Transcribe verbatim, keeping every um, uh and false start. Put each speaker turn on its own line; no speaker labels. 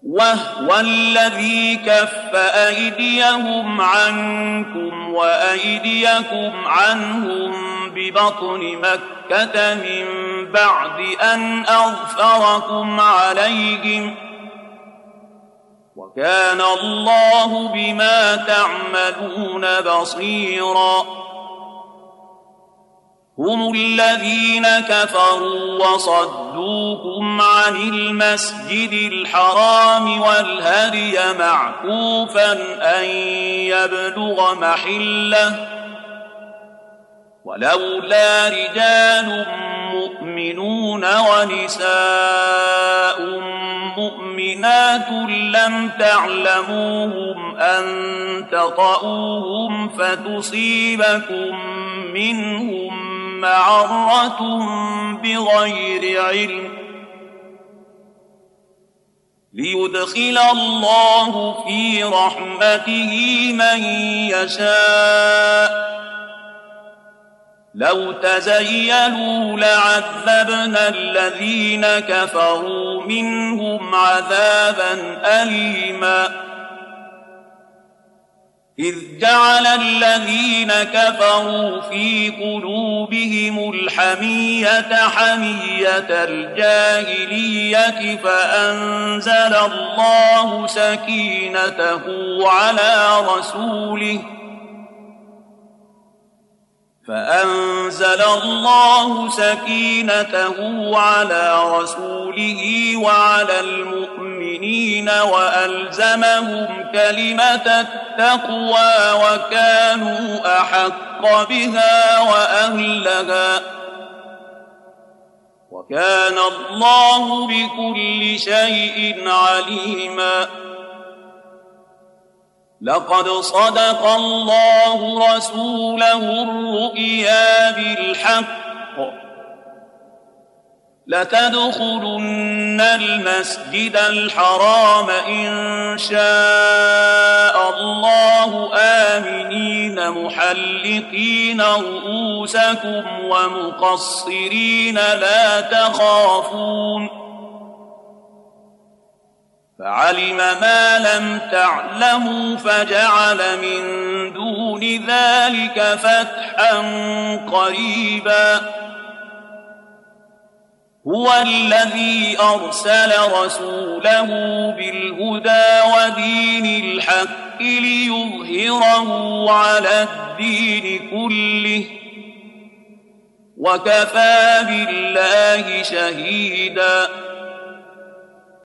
وهو الذي كف أيديهم عنكم وأيديكم عنهم ببطن مكة من بعد أن أظفركم عليهم وكان الله بما تعملون بصيرا هم الذين كفروا وصدوكم عن المسجد الحرام والهدي معكوفا أن يبلغ محله ولولا رجال مؤمنون ونساء مؤمنات لم تعلموهم أن تطؤوهم فتصيبكم منهم معرة بغير علم ليدخل الله في رحمته من يشاء لو تزيلوا لعذبنا الذين كفروا منهم عذابا أليما إذ جعل الذين كفروا في قلوبهم الحمية حمية الجاهلية فأنزل الله سكينته على رسوله فأنزل الله سكينته على رسوله وعلى المؤمنين وألزمهم كلمة التقوى وكانوا أحق بها وأهلها وكان الله بكل شيء عليما لقد صدق الله رسوله الرؤيا بالحق لتدخلن المسجد الحرام إن شاء الله آمنين محلقين رؤوسكم ومقصرين لا تخافون فعلم ما لم تعلموا فجعل من دون ذلك فتحا قريبا هو الذي أرسل رسوله بالهدى ودين الحق ليظهره على الدين كله وكفى بالله شهيدا